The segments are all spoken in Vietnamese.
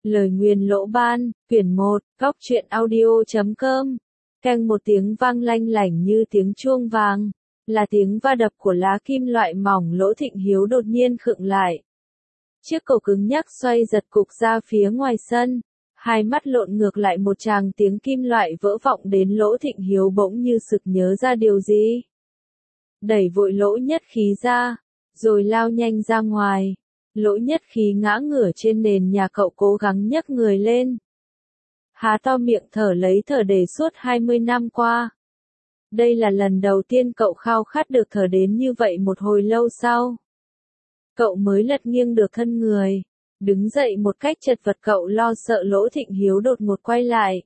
Lời nguyền lỗ ban, quyển 1, góc truyện audio.com. Keng một tiếng vang lanh lảnh như tiếng chuông vàng, là tiếng va đập của lá kim loại mỏng. Lỗ Thịnh Hiếu đột nhiên khựng lại. Chiếc cổ cứng nhắc xoay giật cục ra phía ngoài sân, hai mắt lộn ngược lại, một tràng tiếng kim loại vỡ vọng đến. Lỗ Thịnh Hiếu bỗng như sực nhớ ra điều gì. Đẩy vội Lỗ Nhất Khí ra, rồi lao nhanh ra ngoài. Lỗ Nhất Khí ngã ngửa trên nền nhà, cậu cố gắng nhấc người lên. Há to miệng thở lấy thở để suốt 20 năm qua. Đây là lần đầu tiên cậu khao khát được thở đến như vậy. Một hồi lâu sau, cậu mới lật nghiêng được thân người. Đứng dậy một cách chật vật, cậu lo sợ Lỗ Thịnh Hiếu đột ngột quay lại.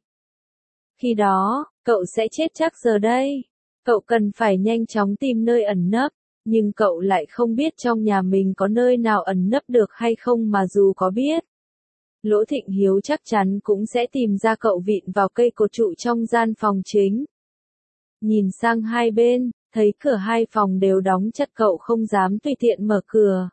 Khi đó, cậu sẽ chết chắc giờ đây. Cậu cần phải nhanh chóng tìm nơi ẩn nấp. Nhưng cậu lại không biết trong nhà mình có nơi nào ẩn nấp được hay không, mà dù có biết, Lỗ Thịnh Hiếu chắc chắn cũng sẽ tìm ra cậu vịn vào cây cột trụ trong gian phòng chính. Nhìn sang hai bên, thấy cửa hai phòng đều đóng chặt, cậu không dám tùy tiện mở cửa.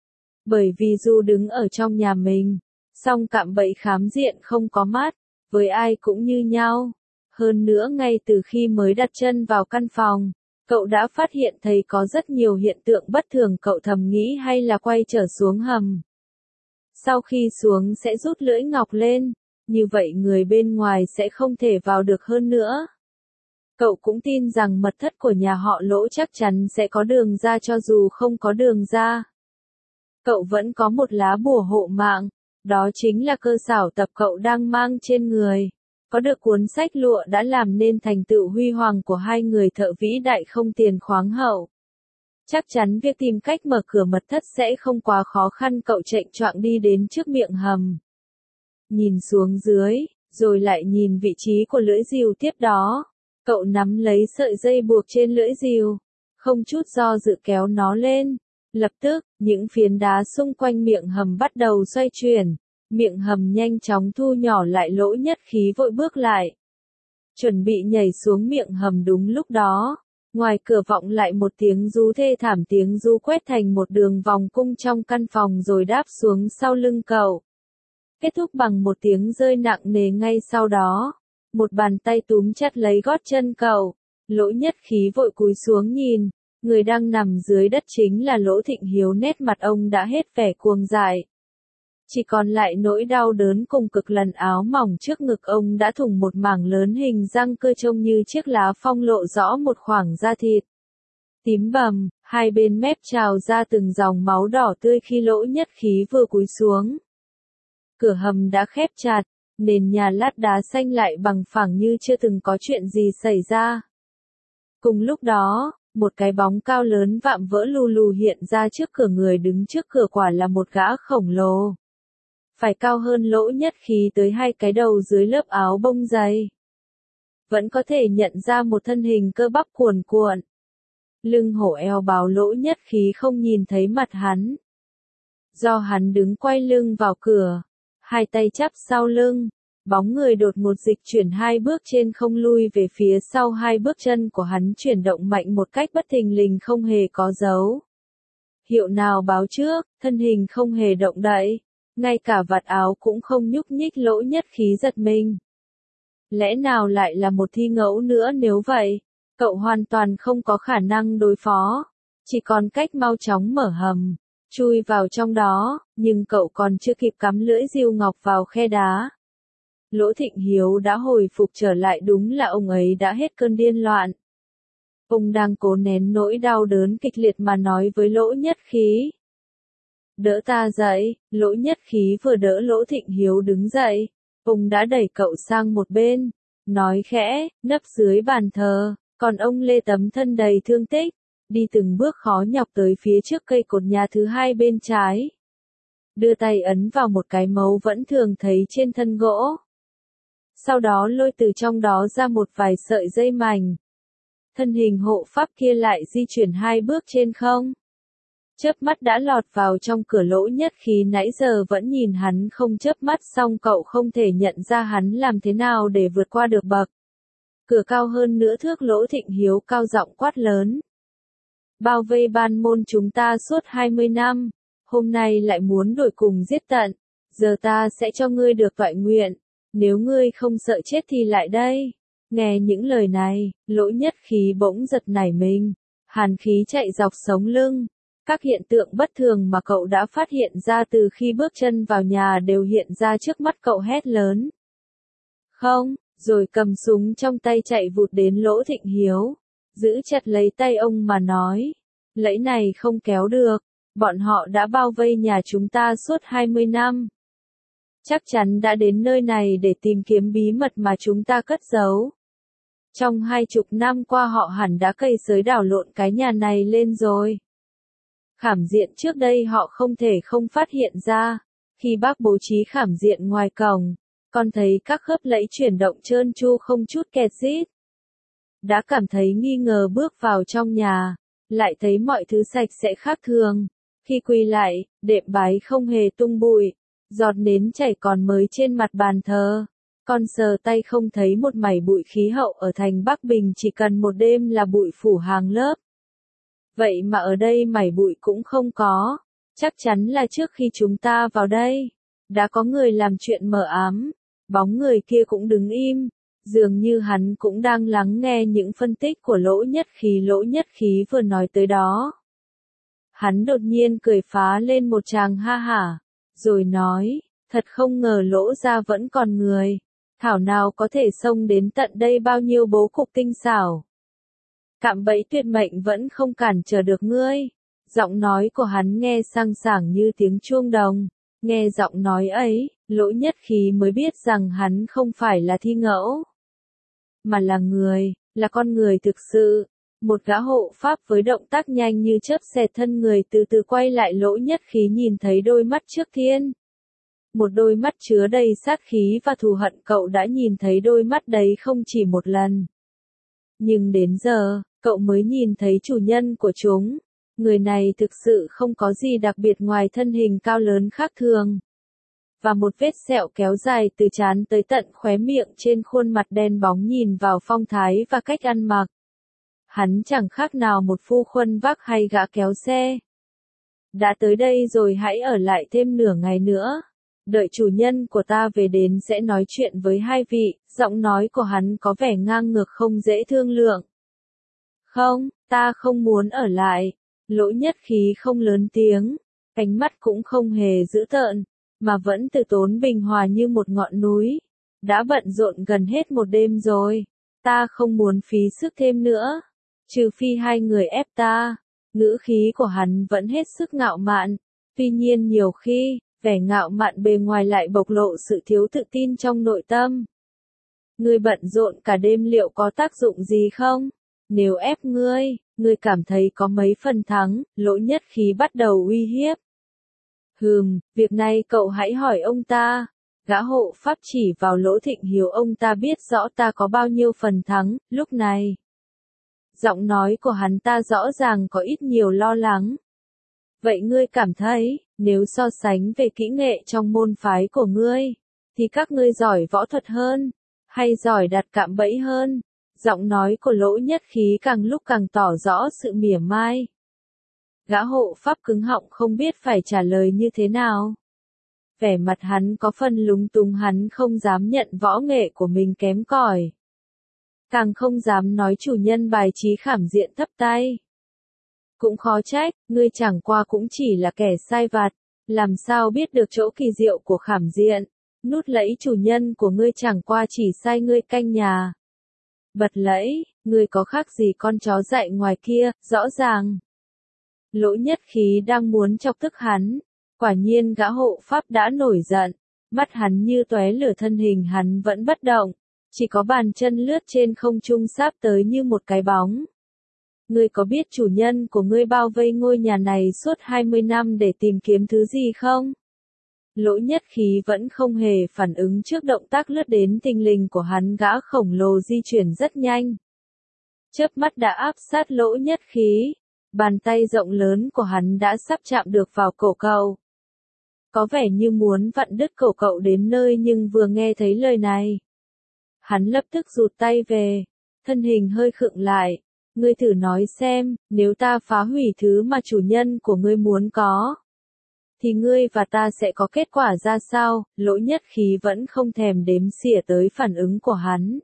Bởi vì dù đứng ở trong nhà mình, song cạm bẫy khám diện không có mắt, với ai cũng như nhau. Hơn nữa ngay từ khi mới đặt chân vào căn phòng, cậu đã phát hiện thấy có rất nhiều hiện tượng bất thường. Cậu thầm nghĩ hay là quay trở xuống hầm. Sau khi xuống sẽ rút lưỡi ngọc lên, như vậy người bên ngoài sẽ không thể vào được. Hơn nữa, cậu cũng tin rằng mật thất của nhà họ Lỗ chắc chắn sẽ có đường ra. Cho dù không có đường ra, cậu vẫn có một lá bùa hộ mạng, đó chính là cơ xảo tập cậu đang mang trên người. Có được cuốn sách lụa đã làm nên thành tựu huy hoàng của hai người thợ vĩ đại không tiền khoáng hậu. Chắc chắn việc tìm cách mở cửa mật thất sẽ không quá khó khăn. Cậu chệch choạng đi đến trước miệng hầm, nhìn xuống dưới, rồi lại nhìn vị trí của lưỡi rìu. Tiếp đó, cậu nắm lấy sợi dây buộc trên lưỡi rìu, không chút do dự kéo nó lên. Lập tức, những phiến đá xung quanh miệng hầm bắt đầu xoay chuyển. Miệng hầm nhanh chóng thu nhỏ lại. Lỗ Nhất Khí vội bước lại, chuẩn bị nhảy xuống miệng hầm. Đúng lúc đó, ngoài cửa vọng lại một tiếng rú thê thảm. Tiếng rú quét thành một đường vòng cung trong căn phòng rồi đáp xuống sau lưng cậu. Kết thúc bằng một tiếng rơi nặng nề. Ngay sau đó, một bàn tay túm chặt lấy gót chân cậu. Lỗ Nhất Khí vội cúi xuống nhìn, người đang nằm dưới đất chính là Lỗ Thịnh Hiếu. Nét mặt ông đã hết vẻ cuồng dại, chỉ còn lại nỗi đau đớn cùng cực. Lần áo mỏng trước ngực ông đã thủng một mảng lớn, hình răng cưa trông như chiếc lá phong lộ rõ một khoảng da thịt tím bầm, hai bên mép trào ra từng dòng máu đỏ tươi khi Lỗ Nhất Khí vừa cúi xuống. Cửa hầm đã khép chặt, nền nhà lát đá xanh lại bằng phẳng như chưa từng có chuyện gì xảy ra. Cùng lúc đó, một cái bóng cao lớn vạm vỡ lù lù hiện ra trước cửa. Người đứng trước cửa quả là một gã khổng lồ, phải cao hơn Lỗ Nhất Khí tới 2 cái đầu. Dưới lớp áo bông dày, vẫn có thể nhận ra một thân hình cơ bắp cuồn cuộn, lưng hổ eo bào. Lỗ Nhất Khí không nhìn thấy mặt hắn, do hắn đứng quay lưng vào cửa, hai tay chắp sau lưng. Bóng người đột ngột dịch chuyển 2 bước trên không, lui về phía sau. 2 bước chân của hắn chuyển động mạnh một cách bất thình lình, không hề có dấu hiệu nào báo trước. Thân hình không hề động đậy, ngay cả vạt áo cũng không nhúc nhích. Lỗ Nhất Khí giật mình. Lẽ nào lại là một thi ngẫu nữa? Nếu vậy, cậu hoàn toàn không có khả năng đối phó, chỉ còn cách mau chóng mở hầm, chui vào trong đó. Nhưng cậu còn chưa kịp cắm lưỡi rìu ngọc vào khe đá, Lỗ Thịnh Hiếu đã hồi phục trở lại. Đúng là ông ấy đã hết cơn điên loạn. Ông đang cố nén nỗi đau đớn kịch liệt mà nói với Lỗ Nhất Khí. Đỡ ta dậy. Lỗ Nhất Khí vừa đỡ Lỗ Thịnh Hiếu đứng dậy, ông đã đẩy cậu sang một bên, nói khẽ, nấp dưới bàn thờ. Còn ông Lê tấm thân đầy thương tích, đi từng bước khó nhọc tới phía trước cây cột nhà thứ 2 bên trái. Đưa tay ấn vào một cái mấu vẫn thường thấy trên thân gỗ. Sau đó lôi từ trong đó ra một vài sợi dây mảnh. Thân hình hộ pháp kia lại di chuyển 2 bước trên không. Chớp mắt đã lọt vào trong cửa. Lỗ Nhất Khí nãy giờ vẫn nhìn hắn không chớp mắt, song cậu không thể nhận ra hắn làm thế nào để vượt qua được bậc cửa cao hơn nửa thước. Lỗ Thịnh Hiếu cao giọng quát lớn. Bao vây ban môn chúng ta suốt 20 năm, hôm nay lại muốn đuổi cùng giết tận. Giờ ta sẽ cho ngươi được toại nguyện, nếu ngươi không sợ chết thì lại đây. Nghe những lời này, Lỗ Nhất Khí bỗng giật nảy mình, hàn khí chạy dọc sống lưng. Các hiện tượng bất thường mà cậu đã phát hiện ra từ khi bước chân vào nhà đều hiện ra trước mắt cậu, hét lớn. Không, rồi cầm súng trong tay chạy vụt đến Lỗ Thịnh Hiếu, giữ chặt lấy tay ông mà nói. Lẫy này không kéo được, bọn họ đã bao vây nhà chúng ta suốt 20 năm. Chắc chắn đã đến nơi này để tìm kiếm bí mật mà chúng ta cất giấu. Trong 20 năm qua họ hẳn đã cày xới đảo lộn cái nhà này lên rồi. Khảm diện trước đây họ không thể không phát hiện ra. Khi bác bố trí khảm diện ngoài cổng, con thấy các khớp lẫy chuyển động trơn tru không chút kẹt xít. Đã cảm thấy nghi ngờ bước vào trong nhà, lại thấy mọi thứ sạch sẽ khác thường. Khi quay lại, đệm bái không hề tung bụi, giọt nến chảy còn mới trên mặt bàn thờ. Con sờ tay không thấy một mảy bụi. Khí hậu ở thành Bắc Bình chỉ cần một đêm là bụi phủ hàng lớp. Vậy mà ở đây mảy bụi cũng không có. Chắc chắn là trước khi chúng ta vào đây, đã có người làm chuyện mờ ám. Bóng người kia cũng đứng im, dường như hắn cũng đang lắng nghe những phân tích của Lỗ Nhất Khí. Lỗ Nhất Khí vừa nói tới đó, hắn đột nhiên cười phá lên một tràng ha hả, rồi nói, thật không ngờ Lỗ gia vẫn còn người, thảo nào có thể xông đến tận đây, bao nhiêu bố cục tinh xảo. Cạm bẫy tuyệt mệnh vẫn không cản trở được ngươi. Giọng nói của hắn nghe sang sảng như tiếng chuông đồng. Nghe giọng nói ấy, Lỗ Nhất Khí mới biết rằng hắn không phải là thi ngẫu, mà là người, là con người thực sự. Một gã hộ pháp với động tác nhanh như chớp xẹt thân người từ từ quay lại. Lỗ Nhất Khí nhìn thấy đôi mắt trước thiên. Một đôi mắt chứa đầy sát khí và thù hận. Cậu đã nhìn thấy đôi mắt đấy không chỉ một lần. Nhưng đến giờ, cậu mới nhìn thấy chủ nhân của chúng. Người này thực sự không có gì đặc biệt ngoài thân hình cao lớn khác thường. Và một vết sẹo kéo dài từ trán tới tận khóe miệng trên khuôn mặt đen bóng. Nhìn vào phong thái và cách ăn mặc, hắn chẳng khác nào một phu khuân vác hay gã kéo xe. Đã tới đây rồi, hãy ở lại thêm nửa ngày nữa. Đợi chủ nhân của ta về đến sẽ nói chuyện với hai vị. Giọng nói của hắn có vẻ ngang ngược không dễ thương lượng. Không, ta không muốn ở lại. Lỗ Nhất Khí không lớn tiếng, ánh mắt cũng không hề dữ tợn, mà vẫn từ tốn bình hòa như một ngọn núi. Đã bận rộn gần hết một đêm rồi, ta không muốn phí sức thêm nữa, trừ phi hai người ép ta. Ngữ khí của hắn vẫn hết sức ngạo mạn, tuy nhiên nhiều khi, vẻ ngạo mạn bề ngoài lại bộc lộ sự thiếu tự tin trong nội tâm. Ngươi bận rộn cả đêm liệu có tác dụng gì không? Nếu ép ngươi cảm thấy có mấy phần thắng. Lỗ Nhất Khí bắt đầu uy hiếp. Việc này cậu hãy hỏi ông ta. Gã hộ pháp chỉ vào Lỗ Thịnh Hiếu. Ông ta biết rõ ta có bao nhiêu phần thắng. Lúc này, giọng nói của hắn ta rõ ràng có ít nhiều lo lắng. Vậy ngươi cảm thấy, nếu so sánh về kỹ nghệ trong môn phái của ngươi, thì các ngươi giỏi võ thuật hơn, hay giỏi đặt cạm bẫy hơn? Giọng nói của Lỗ Nhất Khí càng lúc càng tỏ rõ sự mỉa mai. Gã hộ pháp cứng họng không biết phải trả lời như thế nào. Vẻ mặt hắn có phần lúng túng, hắn không dám nhận võ nghệ của mình kém cỏi, càng không dám nói chủ nhân bài trí khảm diện thấp tay. Cũng khó trách, ngươi chẳng qua cũng chỉ là kẻ sai vặt, làm sao biết được chỗ kỳ diệu của khảm diện. Nút lẫy chủ nhân của ngươi chẳng qua chỉ sai ngươi canh nhà. Bật lẫy, ngươi có khác gì con chó dại ngoài kia, rõ ràng. Lỗ Nhất Khí đang muốn chọc tức hắn. Quả nhiên gã hộ pháp đã nổi giận. Mắt hắn như tóe lửa, thân hình hắn vẫn bất động. Chỉ có bàn chân lướt trên không trung sáp tới như một cái bóng. Ngươi có biết chủ nhân của ngươi bao vây ngôi nhà này suốt 20 năm để tìm kiếm thứ gì không? Lỗ Nhất Khí vẫn không hề phản ứng trước động tác lướt đến thình lình của hắn. Gã khổng lồ di chuyển rất nhanh, chớp mắt đã áp sát Lỗ Nhất Khí. Bàn tay rộng lớn của hắn đã sắp chạm được vào cổ cậu. Có vẻ như muốn vặn đứt cổ cậu đến nơi, nhưng vừa nghe thấy lời này, hắn lập tức rụt tay về, thân hình hơi khựng lại. Ngươi thử nói xem, nếu ta phá hủy thứ mà chủ nhân của ngươi muốn có, thì ngươi và ta sẽ có kết quả ra sao? Lỗ Nhất Khí vẫn không thèm đếm xỉa tới phản ứng của hắn.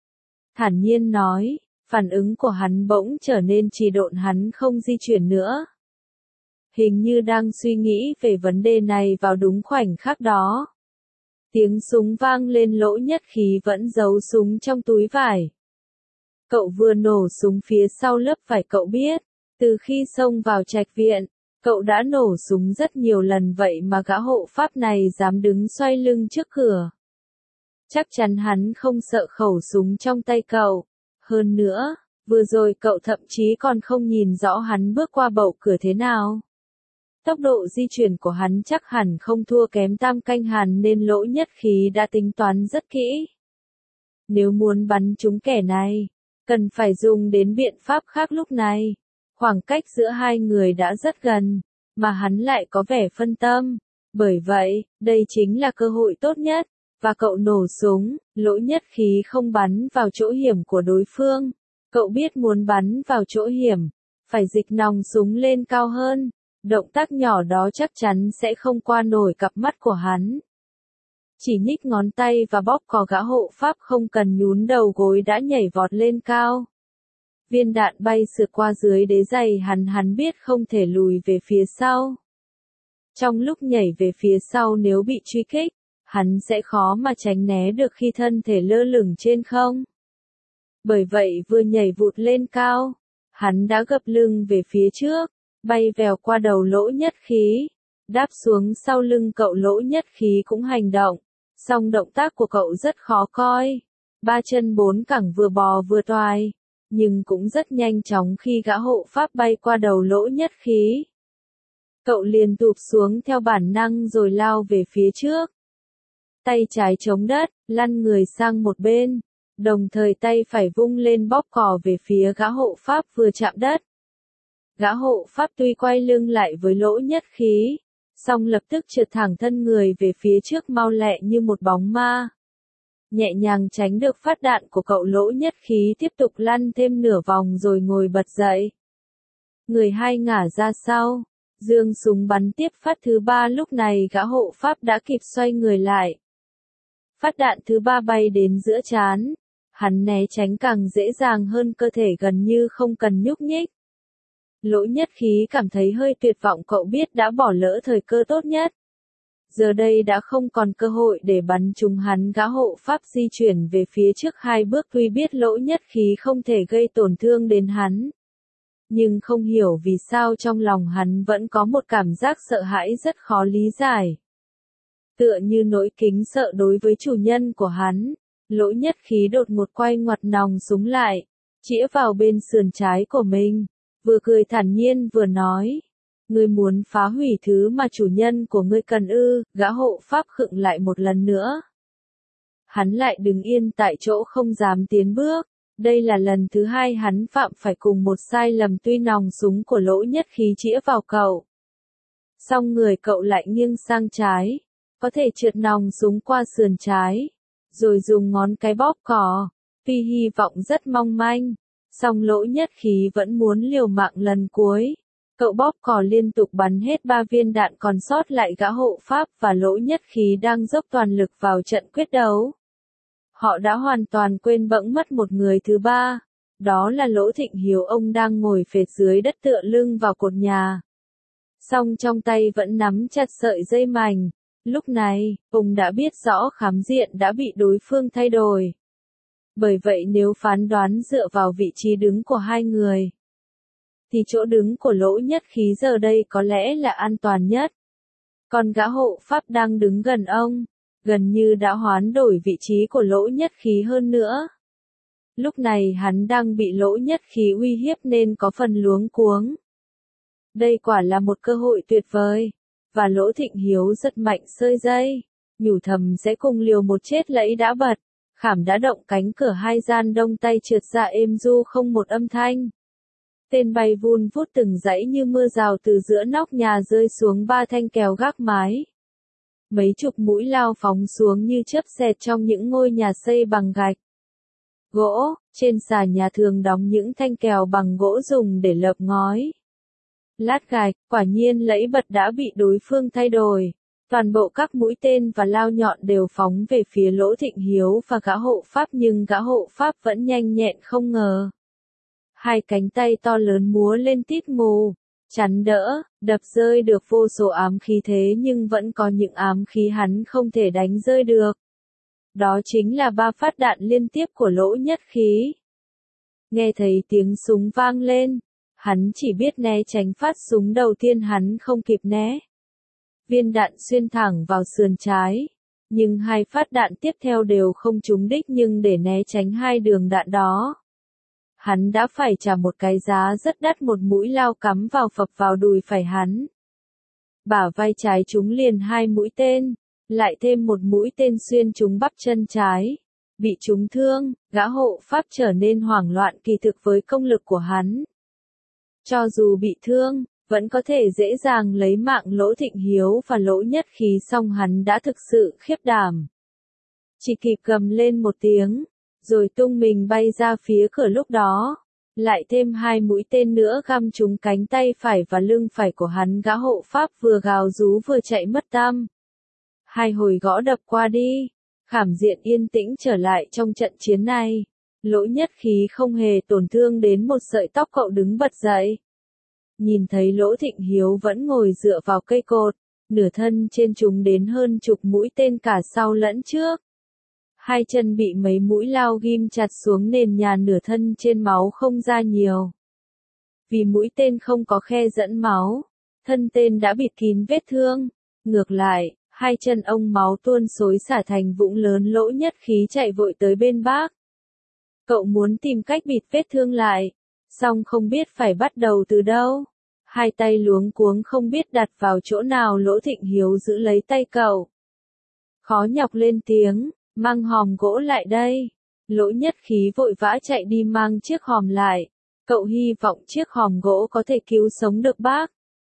Thản nhiên nói, phản ứng của hắn bỗng trở nên trì độn, hắn không di chuyển nữa. Hình như đang suy nghĩ về vấn đề này vào đúng khoảnh khắc đó. Tiếng súng vang lên, Lỗ Nhất Khí vẫn giấu súng trong túi vải. Cậu vừa nổ súng phía sau lớp vải, cậu biết, từ khi xông vào trạch viện, cậu đã nổ súng rất nhiều lần, vậy mà gã hộ pháp này dám đứng xoay lưng trước cửa. Chắc chắn hắn không sợ khẩu súng trong tay cậu. Hơn nữa, vừa rồi cậu thậm chí còn không nhìn rõ hắn bước qua bậu cửa thế nào. Tốc độ di chuyển của hắn chắc hẳn không thua kém Tam Canh Hàn, nên Lỗ Nhất Khí đã tính toán rất kỹ. Nếu muốn bắn trúng kẻ này, cần phải dùng đến biện pháp khác. Lúc này, khoảng cách giữa hai người đã rất gần, mà hắn lại có vẻ phân tâm. Bởi vậy, đây chính là cơ hội tốt nhất, và cậu nổ súng. Lỗ Nhất Khí không bắn vào chỗ hiểm của đối phương. Cậu biết muốn bắn vào chỗ hiểm, phải dịch nòng súng lên cao hơn. Động tác nhỏ đó chắc chắn sẽ không qua nổi cặp mắt của hắn. Chỉ nhích ngón tay và bóp cò, gã hộ pháp không cần nhún đầu gối đã nhảy vọt lên cao. Viên đạn bay sượt qua dưới đế giày hắn biết không thể lùi về phía sau. Trong lúc nhảy về phía sau, nếu bị truy kích, hắn sẽ khó mà tránh né được khi thân thể lơ lửng trên không. Bởi vậy vừa nhảy vụt lên cao, hắn đã gập lưng về phía trước, bay vèo qua đầu Lỗ Nhất Khí, đáp xuống sau lưng cậu. Lỗ Nhất Khí cũng hành động, song động tác của cậu rất khó coi. Ba chân bốn cẳng vừa bò vừa toài, nhưng cũng rất nhanh chóng khi gã hộ pháp bay qua đầu Lỗ Nhất Khí. Cậu liền tụp xuống theo bản năng rồi lao về phía trước. Tay trái chống đất, lăn người sang một bên, đồng thời tay phải vung lên bóp cò về phía gã hộ pháp vừa chạm đất. Gã hộ pháp tuy quay lưng lại với Lỗ Nhất Khí, song lập tức trượt thẳng thân người về phía trước mau lẹ như một bóng ma. Nhẹ nhàng tránh được phát đạn của cậu. Lỗ Nhất Khí tiếp tục lăn thêm nửa vòng rồi ngồi bật dậy. Người hai ngả ra sau, giương súng bắn tiếp phát thứ ba. Lúc này gã hộ pháp đã kịp xoay người lại. Phát đạn thứ ba bay đến giữa trán, hắn né tránh càng dễ dàng hơn, cơ thể gần như không cần nhúc nhích. Lỗ Nhất Khí cảm thấy hơi tuyệt vọng, cậu biết đã bỏ lỡ thời cơ tốt nhất. Giờ đây đã không còn cơ hội để bắn trúng hắn. Gã hộ pháp di chuyển về phía trước 2 bước, tuy biết Lỗ Nhất Khí không thể gây tổn thương đến hắn. Nhưng không hiểu vì sao trong lòng hắn vẫn có một cảm giác sợ hãi rất khó lý giải. Tựa như nỗi kính sợ đối với chủ nhân của hắn, Lỗ Nhất Khí đột ngột quay ngoặt nòng súng lại, chĩa vào bên sườn trái của mình, vừa cười thản nhiên vừa nói. Ngươi muốn phá hủy thứ mà chủ nhân của ngươi cần ư? Gã hộ pháp khựng lại một lần nữa. Hắn lại đứng yên tại chỗ không dám tiến bước. Đây là lần thứ 2 hắn phạm phải cùng một sai lầm, tuy nòng súng của Lỗ Nhất Khí chĩa vào cậu, song người cậu lại nghiêng sang trái, có thể trượt nòng súng qua sườn trái, rồi dùng ngón cái bóp cò. Tuy hy vọng rất mong manh, song Lỗ Nhất Khí vẫn muốn liều mạng lần cuối. Cậu bóp cò liên tục bắn hết 3 viên đạn còn sót lại. Gã hộ pháp và Lỗ Nhất Khí đang dốc toàn lực vào trận quyết đấu. Họ đã hoàn toàn quên bẵng mất một người thứ ba, đó là Lỗ Thịnh Hiếu. Ông đang ngồi phệt dưới đất tựa lưng vào cột nhà, song trong tay vẫn nắm chặt sợi dây mảnh. Lúc này, ông đã biết rõ khám diện đã bị đối phương thay đổi. Bởi vậy nếu phán đoán dựa vào vị trí đứng của hai người, thì chỗ đứng của Lỗ Nhất Khí giờ đây có lẽ là an toàn nhất. Còn gã hộ pháp đang đứng gần ông, gần như đã hoán đổi vị trí của Lỗ Nhất Khí hơn nữa. Lúc này hắn đang bị Lỗ Nhất Khí uy hiếp nên có phần luống cuống. Đây quả là một cơ hội tuyệt vời, và Lỗ Thịnh Hiếu rất mạnh sơi dây, nhủ thầm sẽ cùng liều một chết lẫy đã bật. Khảm đã động, cánh cửa 2 gian đông tay trượt ra êm du không một âm thanh. Tên bay vun vút từng dãy như mưa rào từ giữa nóc nhà rơi xuống 3 thanh kèo gác mái. Mấy chục mũi lao phóng xuống như chớp xẹt trong những ngôi nhà xây bằng gạch, gỗ. Trên xà nhà thường đóng những thanh kèo bằng gỗ dùng để lợp ngói. lát gạch, quả nhiên lẫy bật đã bị đối phương thay đổi. Toàn bộ các mũi tên và lao nhọn đều phóng về phía Lỗ Thịnh Hiếu và gã hộ pháp, nhưng gã hộ pháp vẫn nhanh nhẹn không ngờ. Hai cánh tay to lớn múa lên tít mù, chắn đỡ, đập rơi được vô số ám khí, thế nhưng vẫn có những ám khí hắn không thể đánh rơi được. Đó chính là 3 phát đạn liên tiếp của Lỗ Nhất Khí. Nghe thấy tiếng súng vang lên, hắn chỉ biết né tránh phát súng đầu tiên, hắn không kịp né. Viên đạn xuyên thẳng vào sườn trái, nhưng 2 phát đạn tiếp theo đều không trúng đích, nhưng để né tránh 2 đường đạn đó, hắn đã phải trả một cái giá rất đắt. Một mũi lao cắm vào phập vào đùi phải hắn. Bả vai trái trúng liền 2 mũi tên, lại thêm một mũi tên xuyên trúng bắp chân trái. Bị trúng thương, gã hộ pháp trở nên hoảng loạn. Kỳ thực với công lực của hắn, cho dù bị thương, vẫn có thể dễ dàng lấy mạng Lỗ Thịnh Hiếu và Lỗ Nhất Khí, song hắn đã thực sự khiếp đảm. Chỉ kịp gầm lên một tiếng, rồi tung mình bay ra phía cửa. Lúc đó, lại thêm 2 mũi tên nữa găm trúng cánh tay phải và lưng phải của hắn. Gã hộ pháp vừa gào rú vừa chạy mất tăm. 2 hồi gõ đập qua đi, khảm diện yên tĩnh trở lại trong trận chiến này. Lỗ Nhất Khí không hề tổn thương đến một sợi tóc. Cậu đứng bật dậy, nhìn thấy Lỗ Thịnh Hiếu vẫn ngồi dựa vào cây cột, nửa thân trên trúng đến hơn chục mũi tên cả sau lẫn trước. 2 chân bị mấy mũi lao ghim chặt xuống nền nhà, nửa thân trên máu không ra nhiều. Vì mũi tên không có khe dẫn máu, thân tên đã bịt kín vết thương. Ngược lại, 2 chân ông máu tuôn xối xả thành vũng lớn. Lỗ Nhất Khí chạy vội tới bên bác. Cậu muốn tìm cách bịt vết thương lại, song không biết phải bắt đầu từ đâu. 2 tay luống cuống không biết đặt vào chỗ nào. Lỗ Thịnh Hiếu giữ lấy tay cậu, khó nhọc lên tiếng, mang hòm gỗ lại đây. Lỗ Nhất Khí vội vã chạy đi mang chiếc hòm lại. Cậu hy vọng chiếc hòm gỗ có thể cứu sống được bác.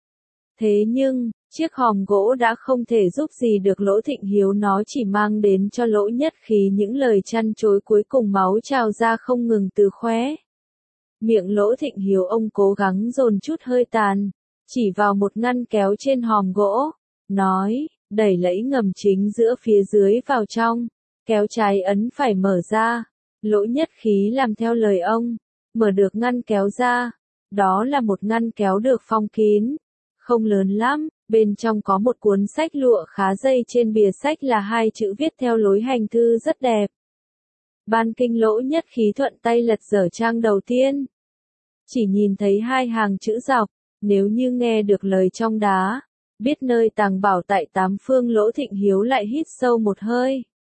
Thế nhưng, chiếc hòm gỗ đã không thể giúp gì được Lỗ Thịnh Hiếu, nó chỉ mang đến cho Lỗ Nhất Khí những lời chăn chối. Cuối cùng máu trào ra không ngừng từ khóe miệng Lỗ Thịnh Hiếu. Ông cố gắng dồn chút hơi tàn, chỉ vào một ngăn kéo trên hòm gỗ, nói, đẩy lẫy ngầm chính giữa phía dưới vào trong, kéo trái ấn phải mở ra. Lỗ Nhất Khí làm theo lời ông, mở được ngăn kéo ra. Đó là một ngăn kéo được phong kín, không lớn lắm, bên trong có một cuốn sách lụa khá dày, trên bìa sách là 2 chữ viết theo lối hành thư rất đẹp. Ban kinh. Lỗ Nhất Khí thuận tay lật dở trang đầu tiên, chỉ nhìn thấy 2 hàng chữ dọc, nếu như nghe được lời trong đá, biết nơi tàng bảo tại 8 phương. Lỗ Thịnh Hiếu lại hít sâu một hơi,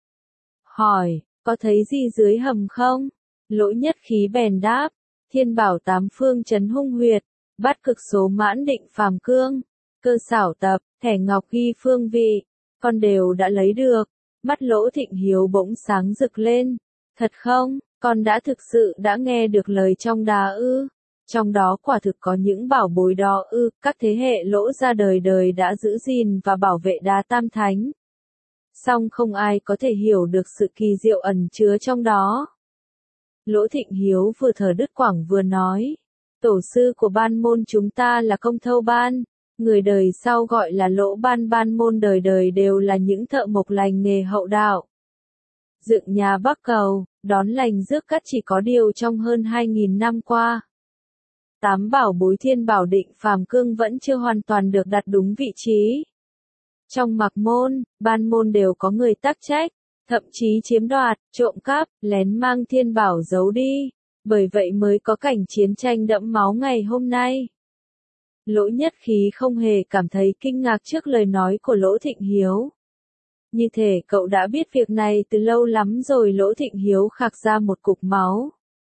hỏi, có thấy gì dưới hầm không? Lỗ Nhất Khí bèn đáp, thiên bảo 8 phương trấn hung huyệt, bát cực số mãn định phàm cương, cơ xảo tập, thẻ ngọc ghi phương vị, con đều đã lấy được. Mắt Lỗ Thịnh Hiếu bỗng sáng rực lên, thật không, con đã thực sự đã nghe được lời trong đá ư? Trong đó quả thực có những bảo bối đó ư? Các thế hệ Lỗ ra đời đời đã giữ gìn và bảo vệ đá Tam Thánh, song không ai có thể hiểu được sự kỳ diệu ẩn chứa trong đó. Lỗ Thịnh Hiếu vừa thở đứt quãng vừa nói, tổ sư của Ban môn chúng ta là Công Thâu Ban, người đời sau gọi là Lỗ Ban. Ban môn đời đời đều là những thợ mộc lành nghề hậu đạo, dựng nhà bắc cầu, đón lành rước cát. Chỉ có điều trong hơn 2.000 năm qua, 8 bảo bối thiên bảo định phàm cương vẫn chưa hoàn toàn được đặt đúng vị trí. Trong mặc môn, Ban môn đều có người tắc trách, thậm chí chiếm đoạt, trộm cắp, lén mang thiên bảo giấu đi, bởi vậy mới có cảnh chiến tranh đẫm máu ngày hôm nay. Lỗ Nhất Khí không hề cảm thấy kinh ngạc trước lời nói của Lỗ Thịnh Hiếu. Như thể cậu đã biết việc này từ lâu lắm rồi. Lỗ Thịnh Hiếu khạc ra một cục máu,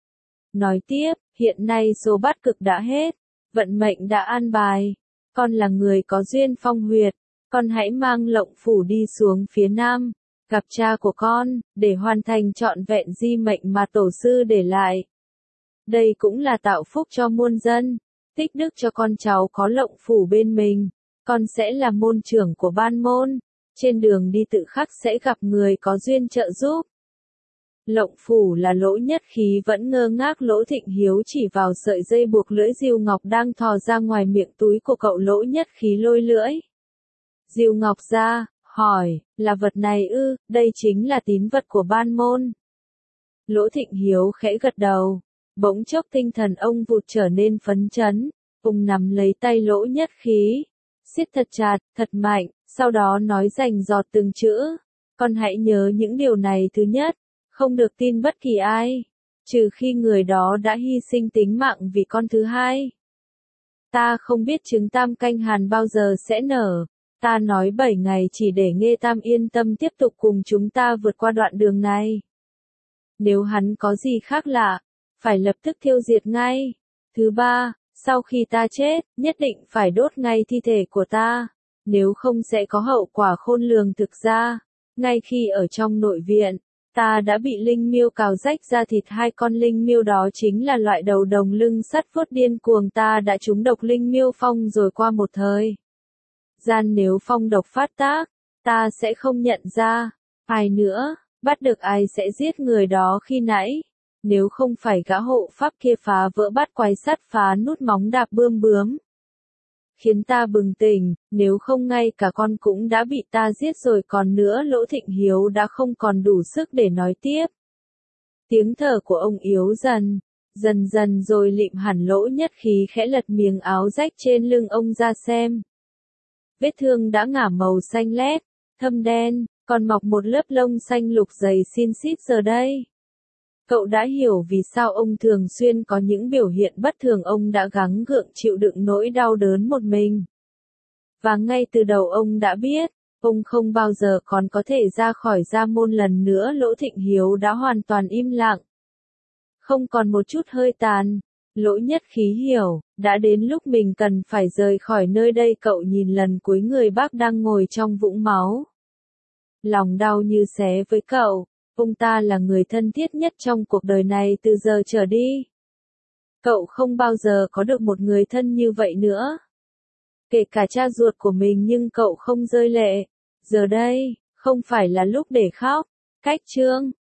nói tiếp, hiện nay số bát cực đã hết, vận mệnh đã an bài, con là người có duyên phong huyệt, con hãy mang lộng phủ đi xuống phía nam, gặp cha của con, để hoàn thành trọn vẹn di mệnh mà tổ sư để lại. Đây cũng là tạo phúc cho muôn dân, tích đức cho con cháu có lộng phủ bên mình, con sẽ là môn trưởng của Ban môn, trên đường đi tự khắc sẽ gặp người có duyên trợ giúp. Lộng phủ là Lỗ Nhất Khí vẫn ngơ ngác. Lỗ Thịnh Hiếu chỉ vào sợi dây buộc lưỡi diều ngọc đang thò ra ngoài miệng túi của cậu. Lỗ Nhất Khí lôi lưỡi diều ngọc ra, hỏi, là vật này ư? Đây chính là tín vật của Ban Môn. Lỗ Thịnh Hiếu khẽ gật đầu, bỗng chốc tinh thần ông vụt trở nên phấn chấn, ông nắm lấy tay Lỗ Nhất Khí, siết thật chặt, thật mạnh, sau đó nói rành rọt từng chữ, con hãy nhớ những điều này. Thứ nhất, không được tin bất kỳ ai, trừ khi người đó đã hy sinh tính mạng vì con. Thứ hai, ta không biết trứng Tam Canh Hàn bao giờ sẽ nở. Ta nói 7 ngày chỉ để Nghê Tam yên tâm tiếp tục cùng chúng ta vượt qua đoạn đường này. Nếu hắn có gì khác lạ, phải lập tức thiêu diệt ngay. Thứ ba, sau khi ta chết, nhất định phải đốt ngay thi thể của ta, nếu không sẽ có hậu quả khôn lường. Thực ra, ngay khi ở trong nội viện, ta đã bị linh miêu cào rách da thịt. 2 con linh miêu đó chính là loại đầu đồng lưng sắt vuốt điên cuồng. Ta đã trúng độc linh miêu phong rồi. Qua một thời gian nếu phong độc phát tác, ta sẽ không nhận ra ai nữa, bắt được ai sẽ giết người đó khi nãy. Nếu không phải gã hộ pháp kia phá vỡ bát quái sắt, phá nút móng đạp bươm bướm, khiến ta bừng tỉnh, nếu không ngay cả con cũng đã bị ta giết rồi còn nữa. Lỗ Thịnh Hiếu đã không còn đủ sức để nói tiếp. Tiếng thở của ông yếu dần dần rồi lịm hẳn. Lỗ Nhất Khí khẽ lật miếng áo rách trên lưng ông ra xem. Vết thương đã ngả màu xanh lét, thâm đen, còn mọc một lớp lông xanh lục dày xin xít. Giờ đây, cậu đã hiểu vì sao ông thường xuyên có những biểu hiện bất thường. Ông đã gắng gượng chịu đựng nỗi đau đớn một mình. Và ngay từ đầu ông đã biết, ông không bao giờ còn có thể ra khỏi gia môn lần nữa. Lỗ Thịnh Hiếu đã hoàn toàn im lặng, không còn một chút hơi tàn. Lỗ Nhất Khí hiểu, đã đến lúc mình cần phải rời khỏi nơi đây. Cậu nhìn lần cuối người bác đang ngồi trong vũng máu, lòng đau như xé với cậu. Ông ta là người thân thiết nhất trong cuộc đời này. Từ giờ trở đi, cậu không bao giờ có được một người thân như vậy nữa, kể cả cha ruột của mình. Nhưng cậu không rơi lệ. Giờ đây, không phải là lúc để khóc. Cách chương